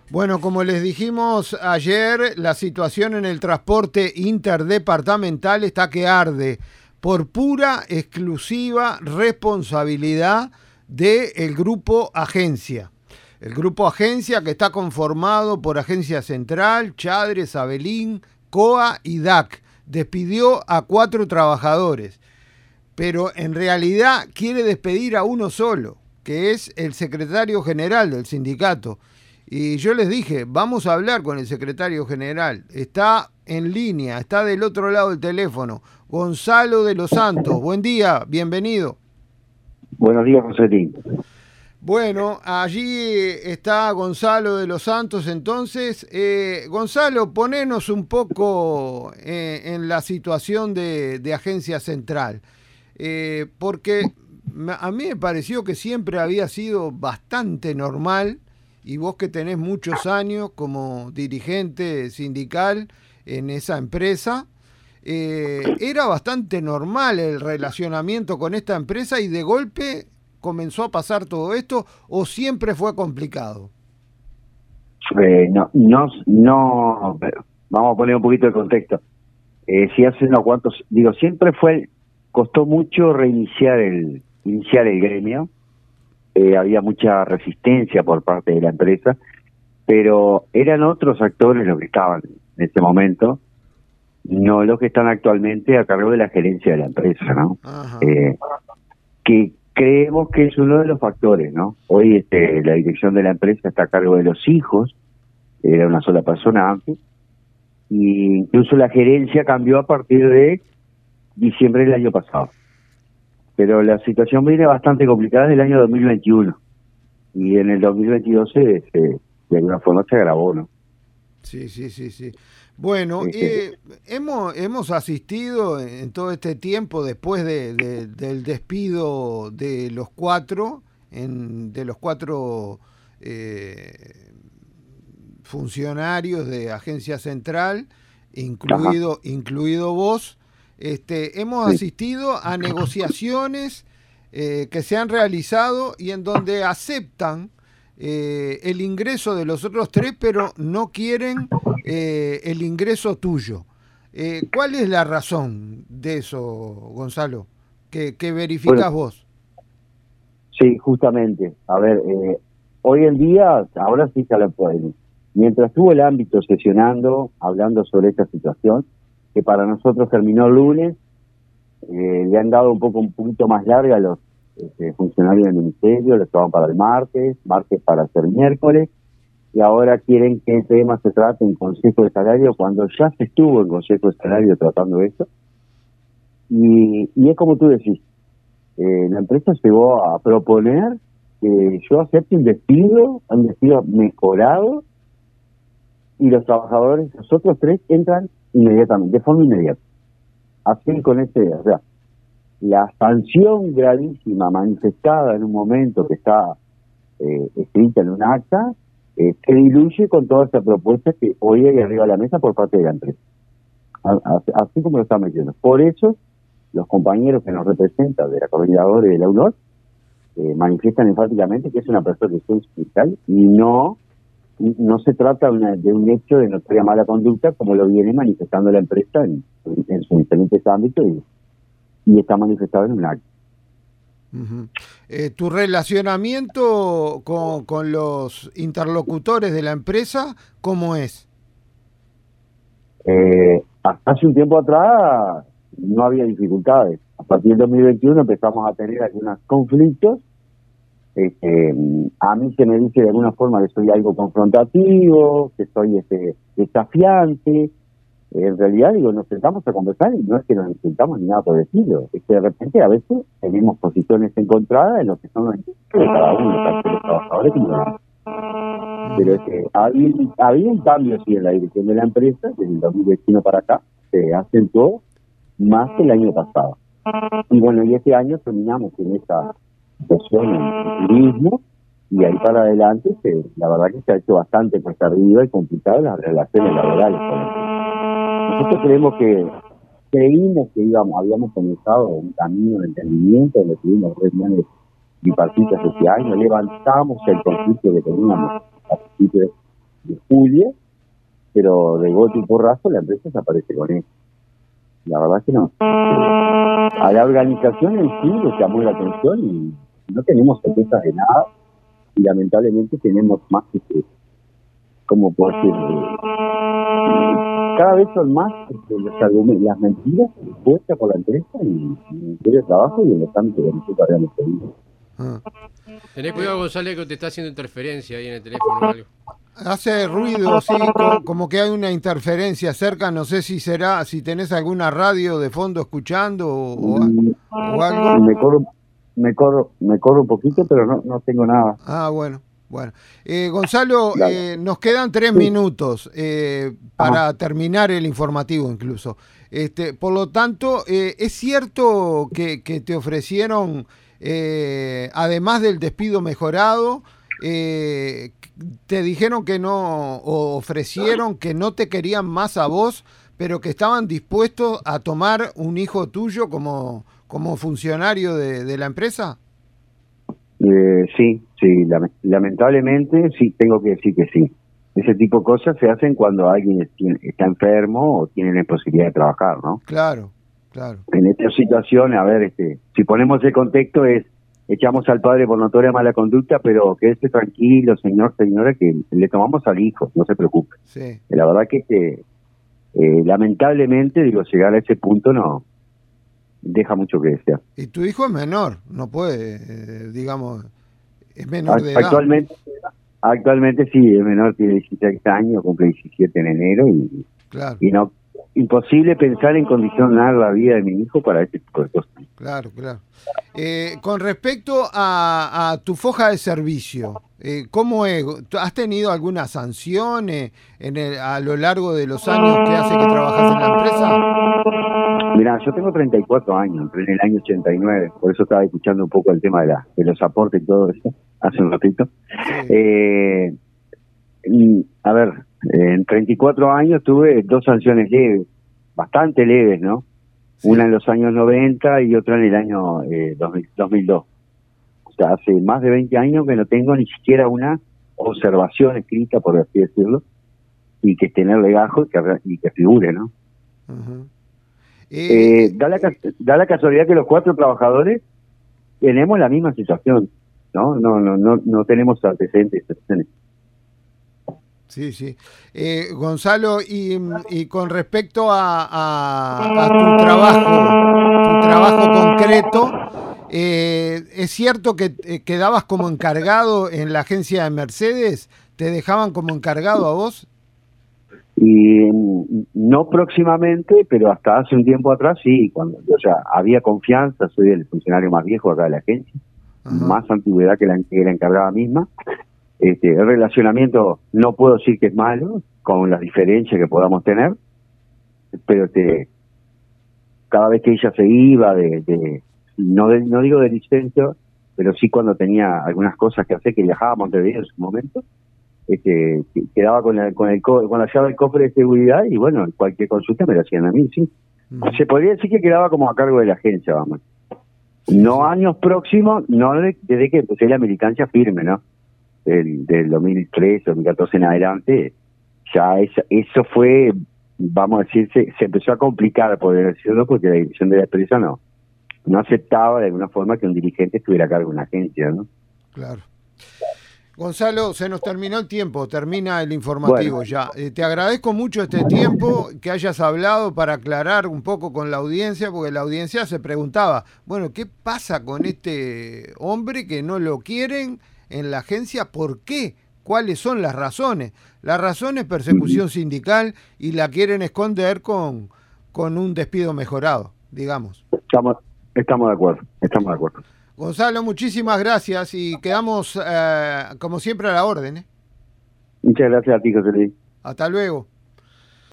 Bueno, como les dijimos ayer, la situación en el transporte interdepartamental está que arde por pura, exclusiva responsabilidad del Grupo Agencia. El Grupo Agencia, que está conformado por Agencia Central, Chadres, Abelín, COA y DAC, despidió a 4 trabajadores, pero en realidad quiere despedir a uno solo, que es el secretario general del sindicato. Y yo les dije, vamos a hablar con el secretario general. Está en línea, está del otro lado del teléfono. Gonzalo de los Santos. Buen día, bienvenido. Buenos días, José. Bueno, allí está Gonzalo de los Santos. Entonces, Gonzalo, ponenos un poco en la situación de Agencia Central. Porque a mí me pareció que siempre había sido bastante normal, y vos que tenés muchos años como dirigente sindical en esa empresa, era bastante normal el relacionamiento con esta empresa y de golpe comenzó a pasar todo esto, ¿o siempre fue complicado? Pero vamos a poner un poquito de contexto. Si hace unos cuantos, costó mucho iniciar el gremio. Había mucha resistencia por parte de la empresa, pero eran otros actores los que estaban en ese momento, no los que están actualmente a cargo de la gerencia de la empresa, ¿no? Que creemos que es uno de los factores, ¿no? Hoy la dirección de la empresa está a cargo de los hijos, era una sola persona antes, y incluso la gerencia cambió a partir de diciembre del año pasado. Pero la situación viene bastante complicada desde el año 2021, y en el 2022 de alguna forma se agravó, ¿no? Sí. Bueno, hemos asistido en todo este tiempo, después del despido de los 4, funcionarios de Agencia Central, incluido vos. Hemos asistido a negociaciones que se han realizado y en donde aceptan el ingreso de los otros 3, pero no quieren el ingreso tuyo. ¿Cuál es la razón de eso, Gonzalo? ¿Que verificás vos? Sí, justamente. A ver, hoy en día, ahora sí se lo pueden. Mientras estuvo el ámbito sesionando, hablando sobre esta situación, que para nosotros terminó el lunes, le han dado un poquito más larga a los funcionarios del ministerio, lo estaban para el martes para hacer miércoles, y ahora quieren que el tema se trate en Consejo de Salario, cuando ya se estuvo en Consejo de Salario tratando eso. Y es como tú decís, la empresa llegó a proponer que yo acepte un despido mejorado, y los trabajadores, los otros 3, entran inmediatamente, de forma inmediata. Así con o sea, la sanción gravísima manifestada en un momento que está escrita en un acta, se diluye con toda esa propuesta que hoy hay arriba de la mesa por parte de la empresa. Así como lo está metiendo. Por eso, los compañeros que nos representan de la coordinadora y de la UNOR manifiestan enfáticamente que es una persecución sindical y no se trata de un hecho de notoria mala conducta, como lo viene manifestando la empresa en sus diferentes ámbitos y está manifestado en un acto. ¿Tu relacionamiento con los interlocutores de la empresa, cómo es? Hasta hace un tiempo atrás no había dificultades. A partir del 2021 empezamos a tener algunos conflictos. A mí se me dice de alguna forma que soy algo confrontativo, que soy desafiante. En realidad, nos sentamos a conversar y no es que nos insultamos ni nada por decirlo. Es que de repente a veces tenemos posiciones encontradas en lo que son los intereses de cada uno, tanto los trabajadores como los demás. Pero había un cambio sí en la dirección de la empresa, desde el 2021 para acá, se acentuó más que el año pasado. Y bueno, y este año terminamos en esta situación en turismo, y ahí para adelante la verdad que se ha hecho bastante cuesta arriba y complicado las relaciones laborales con la empresa. Nosotros creímos que habíamos comenzado un camino de entendimiento donde tuvimos reuniones bipartitas este año, levantamos el conflicto que teníamos a principios de julio, pero de golpe y porrazo la empresa desaparece con él. La verdad que no. A la organización en sí le llamó la atención y no tenemos certezas de nada, y lamentablemente tenemos más que, como puedo decir, cada vez son más los argumentos, las mentiras puestas por la empresa en el trabajo y en los ámbitos que nosotros habíamos pedido. Tenés cuidado, González, que te está haciendo interferencia ahí en el teléfono o algo. Hace ruido, sí, como que hay una interferencia cerca, no sé si será, si tenés alguna radio de fondo escuchando o algo. Me corro un poquito, pero no tengo nada. Bueno. Gonzalo, nos quedan 3 minutos para terminar el informativo incluso. Por lo tanto, ¿es cierto que te ofrecieron, además del despido mejorado, te dijeron que no, o ofrecieron que no te querían más a vos, pero que estaban dispuestos a tomar un hijo tuyo como funcionario de la empresa? Sí, lamentablemente sí, tengo que decir que sí. Ese tipo de cosas se hacen cuando alguien está enfermo o tiene la imposibilidad de trabajar, ¿no? Claro. En esta situación, a ver, si ponemos el contexto echamos al padre por notoria mala conducta, pero quédese tranquilo, señora, que le tomamos al hijo, no se preocupe. Sí. La verdad que lamentablemente, llegar a ese punto no deja mucho que desear. Y tu hijo es menor, no puede, es menor de edad. Actualmente sí, es menor, tiene 16 años, cumple 17 en enero Claro. Y no, imposible pensar en condicionar la vida de mi hijo para este tipo de cosas. Claro. Con respecto a tu foja de servicio, ¿cómo es? ¿Has tenido alguna sanción a lo largo de los años que hace que trabajas en la empresa? Mirá, yo tengo 34 años, entré en el año 89, por eso estaba escuchando un poco el tema de los aportes y todo eso, hace un ratito. Sí. A ver, en 34 años tuve 2 sanciones leves, bastante leves, ¿no? Sí. Una en los años 90 y otra en el año 2002. O sea, hace más de 20 años que no tengo ni siquiera una observación escrita, por así decirlo, y que esté en el legajo y que figure, ¿no? Uh-huh. Da la casualidad que los 4 trabajadores tenemos la misma situación, ¿no? No tenemos antecedentes. Sí. Gonzalo, y con respecto a tu trabajo concreto, ¿es cierto que quedabas como encargado en la agencia de Mercedes? ¿Te dejaban como encargado a vos? Y no próximamente, pero hasta hace un tiempo atrás sí, cuando yo ya había confianza, soy el funcionario más viejo acá de la agencia, más antigüedad que la encargada misma. El relacionamiento no puedo decir que es malo, con las diferencias que podamos tener, pero cada vez que ella se iba no digo de licencia, pero sí cuando tenía algunas cosas que hacer, que viajaba a Montevideo en su momento, quedaba con la llave del cofre de seguridad y bueno, cualquier consulta me la hacían a mí, sí. Se podría decir que quedaba como a cargo de la agencia, vamos. No años próximos, no desde que empecé la militancia firme, ¿no? Del 2013, 2014 en adelante, ya eso fue, vamos a decir, se empezó a complicar, por decirlo, porque la dirección de la empresa no aceptaba de alguna forma que un dirigente estuviera a cargo de una agencia, ¿no? Claro. Gonzalo, se nos terminó el tiempo, termina el informativo ya. Te agradezco mucho este tiempo que hayas hablado para aclarar un poco con la audiencia, porque la audiencia se preguntaba, bueno, ¿qué pasa con este hombre que no lo quieren en la agencia? ¿Por qué? ¿Cuáles son las razones? La razón es persecución sindical y la quieren esconder con un despido mejorado, digamos. Estamos de acuerdo. Gonzalo, muchísimas gracias y quedamos, como siempre, a la orden. Muchas gracias a ti, José Luis. Hasta luego.